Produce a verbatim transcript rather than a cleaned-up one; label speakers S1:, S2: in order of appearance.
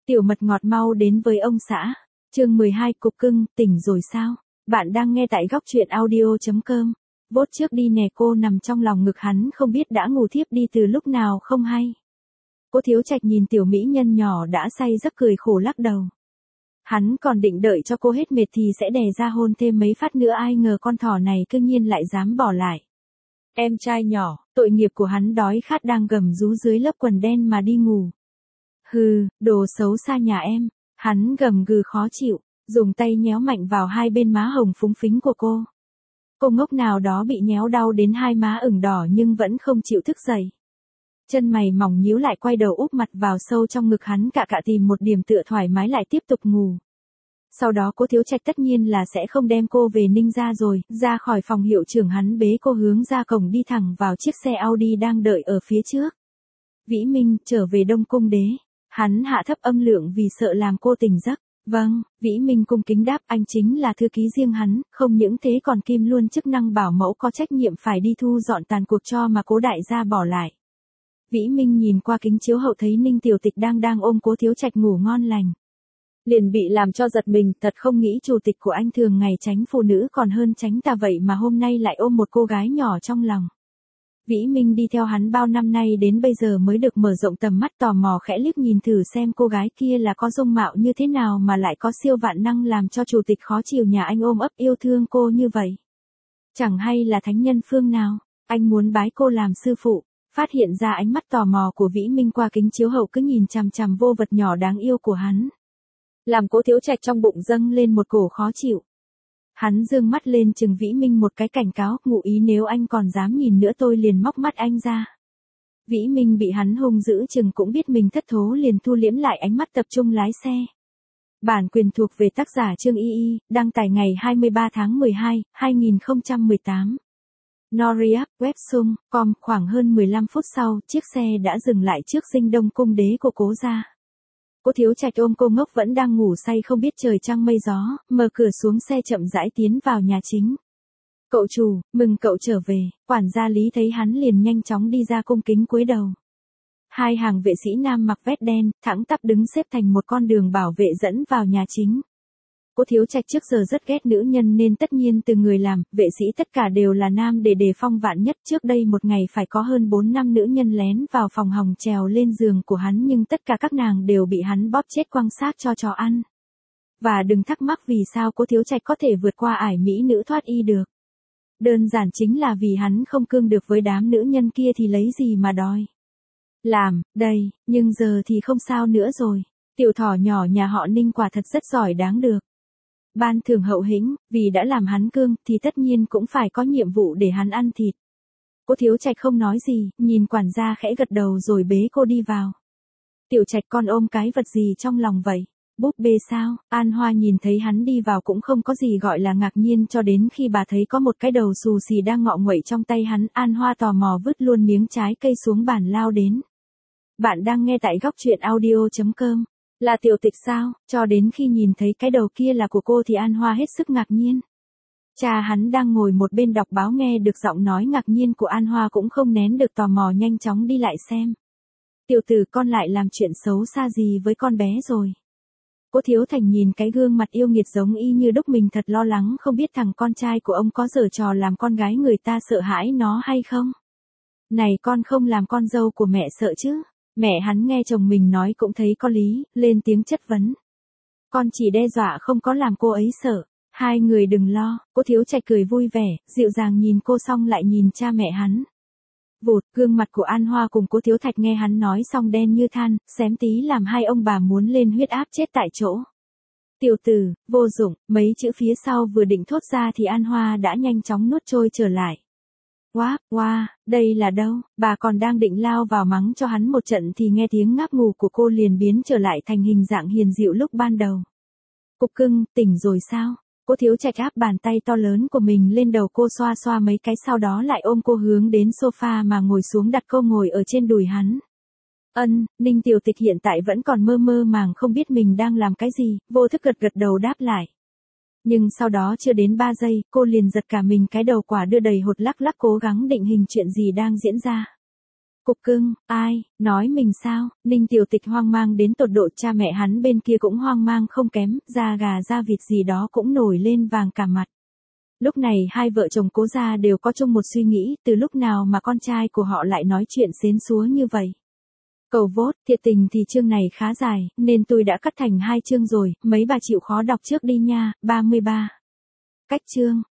S1: Tiểu mật ngọt mau đến với ông xã. Chương mười hai Cục cưng, tỉnh rồi sao? Bạn đang nghe tại góc truyện audio chấm com. Vốt trước đi nè, cô nằm trong lòng ngực hắn không biết đã ngủ thiếp đi từ lúc nào không hay. Cố Thiếu Trạch nhìn tiểu mỹ nhân nhỏ đã say giấc cười khổ lắc đầu. Hắn còn định đợi cho cô hết mệt thì sẽ đè ra hôn thêm mấy phát nữa, ai ngờ con thỏ này cư nhiên lại dám bỏ lại. Em trai nhỏ, tội nghiệp của hắn đói khát đang gầm rú dưới lớp quần đen mà đi ngủ. Hừ, đồ xấu xa nhà em, hắn gầm gừ khó chịu, dùng tay nhéo mạnh vào hai bên má hồng phúng phính của cô. Cô ngốc nào đó bị nhéo đau đến hai má ửng đỏ nhưng vẫn không chịu thức dậy. Chân mày mỏng nhíu lại, quay đầu úp mặt vào sâu trong ngực hắn cạ cạ tìm một điểm tựa thoải mái lại tiếp tục ngủ. Sau đó Cố Thiếu Trạch tất nhiên là sẽ không đem cô về Ninh gia rồi, ra khỏi phòng hiệu trưởng hắn bế cô hướng ra cổng đi thẳng vào chiếc xe Audi đang đợi ở phía trước. Vĩ Minh, trở về Đông Cung đế. Hắn hạ thấp âm lượng vì sợ làm cô tỉnh giấc. Vâng, Vĩ Minh cung kính đáp, anh chính là thư ký riêng hắn, không những thế còn kiêm luôn chức năng bảo mẫu có trách nhiệm phải đi thu dọn tàn cuộc cho mà Cố đại gia bỏ lại. Vĩ Minh nhìn qua kính chiếu hậu thấy Ninh Tiểu Tịch đang đang ôm Cố Thiếu Trạch ngủ ngon lành. Liền bị làm cho giật mình, thật không nghĩ chủ tịch của anh thường ngày tránh phụ nữ còn hơn tránh ta vậy mà hôm nay lại ôm một cô gái nhỏ trong lòng. Vĩ Minh đi theo hắn bao năm nay đến bây giờ mới được mở rộng tầm mắt, tò mò khẽ liếc nhìn thử xem cô gái kia là có dung mạo như thế nào mà lại có siêu vạn năng làm cho chủ tịch khó chịu nhà anh ôm ấp yêu thương cô như vậy. Chẳng hay là thánh nhân phương nào, anh muốn bái cô làm sư phụ. Phát hiện ra ánh mắt tò mò của Vĩ Minh qua kính chiếu hậu cứ nhìn chằm chằm vô vật nhỏ đáng yêu của hắn. Làm Cố Thiếu Trạch trong bụng dâng lên một cổ khó chịu. Hắn dương mắt lên chừng Vĩ Minh một cái cảnh cáo, ngụ ý nếu anh còn dám nhìn nữa tôi liền móc mắt anh ra. Vĩ Minh bị hắn hung dữ chừng cũng biết mình thất thố liền thu liễm lại ánh mắt, tập trung lái xe. Bản quyền thuộc về tác giả Trương Y Y, đăng tải ngày hai mươi ba tháng mười hai, hai nghìn không trăm mười tám. Noriac, websung, com. Khoảng hơn mười lăm phút sau, chiếc xe đã dừng lại trước dinh Đông Cung đế của Cố gia. Cố Thiếu Trạch ôm cô ngốc vẫn đang ngủ say không biết trời trăng mây gió, mở cửa xuống xe chậm rãi tiến vào nhà chính. Cậu chủ, mừng cậu trở về. Quản gia Lý thấy hắn liền nhanh chóng đi ra cung kính cúi đầu. Hai hàng vệ sĩ nam mặc vest đen, thẳng tắp đứng xếp thành một con đường bảo vệ dẫn vào nhà chính. Cố Thiếu Trạch trước giờ rất ghét nữ nhân nên tất nhiên từ người làm, vệ sĩ tất cả đều là nam để đề phòng vạn nhất. Trước đây một ngày phải có hơn bốn năm nữ nhân lén vào phòng hòng trèo lên giường của hắn nhưng tất cả các nàng đều bị hắn bóp chết quăng xác cho chó ăn. Và đừng thắc mắc vì sao Cố Thiếu Trạch có thể vượt qua ải mỹ nữ thoát y được. Đơn giản chính là vì hắn không cương được với đám nữ nhân kia thì lấy gì mà đòi làm, đây, nhưng giờ thì không sao nữa rồi. Tiểu thỏ nhỏ nhà họ Ninh quả thật rất giỏi đáng được. Ban thưởng hậu hĩnh, vì đã làm hắn cương thì tất nhiên cũng phải có nhiệm vụ để hắn ăn thịt. Cố Thiếu Trạch không nói gì, nhìn quản gia khẽ gật đầu rồi bế cô đi vào. Tiểu Trạch, con ôm cái vật gì trong lòng vậy? Búp bê sao? An Hoa nhìn thấy hắn đi vào cũng không có gì gọi là ngạc nhiên cho đến khi bà thấy có một cái đầu xù xì đang ngọ nguậy trong tay hắn. An Hoa tò mò vứt luôn miếng trái cây xuống bàn lao đến. Bạn đang nghe tại góc truyện audio chấm com. Là Tiểu Tịch sao? Cho đến khi nhìn thấy cái đầu kia là của cô thì An Hoa hết sức ngạc nhiên. Cha hắn đang ngồi một bên đọc báo nghe được giọng nói ngạc nhiên của An Hoa cũng không nén được tò mò nhanh chóng đi lại xem. Tiểu tử, con lại làm chuyện xấu xa gì với con bé rồi? Cố Thiếu Thành nhìn cái gương mặt yêu nghiệt giống y như đúc mình thật lo lắng không biết thằng con trai của ông có giở trò làm con gái người ta sợ hãi nó hay không. Này, con không làm con dâu của mẹ sợ chứ? Mẹ hắn nghe chồng mình nói cũng thấy có lý, lên tiếng chất vấn. Con chỉ đe dọa không có làm cô ấy sợ. Hai người đừng lo. Cố Thiếu Trạch cười vui vẻ, dịu dàng nhìn cô xong lại nhìn cha mẹ hắn. Vụt, gương mặt của An Hoa cùng Cố Thiếu Thạch nghe hắn nói xong đen như than, xém tí làm hai ông bà muốn lên huyết áp chết tại chỗ. Tiểu tử, vô dụng, mấy chữ phía sau vừa định thốt ra thì An Hoa đã nhanh chóng nuốt trôi trở lại. Wow, wow, đây là đâu? Bà còn đang định lao vào mắng cho hắn một trận thì nghe tiếng ngáp ngủ của cô liền biến trở lại thành hình dạng hiền dịu lúc ban đầu. Cục cưng, tỉnh rồi sao? Cố Thiếu Trạch áp bàn tay to lớn của mình lên đầu cô xoa xoa mấy cái sau đó lại ôm cô hướng đến sofa mà ngồi xuống đặt cô ngồi ở trên đùi hắn. Ân, Ninh Tiểu Tịch hiện tại vẫn còn mơ mơ màng không biết mình đang làm cái gì, vô thức gật gật đầu đáp lại. Nhưng sau đó chưa đến ba giây, cô liền giật cả mình cái đầu quả đưa đầy hột lắc lắc cố gắng định hình chuyện gì đang diễn ra. Cục cưng, ai, nói mình sao, Ninh Tiểu Tịch hoang mang đến tột độ, cha mẹ hắn bên kia cũng hoang mang không kém, da gà da vịt gì đó cũng nổi lên vàng cả mặt. Lúc này hai vợ chồng Cố gia đều có chung một suy nghĩ, từ lúc nào mà con trai của họ lại nói chuyện xến xúa như vậy. Cầu vote, thiệt tình thì chương này khá dài, nên tôi đã cắt thành hai chương rồi, mấy bà chịu khó đọc trước đi nha. ba mươi ba. Cách chương.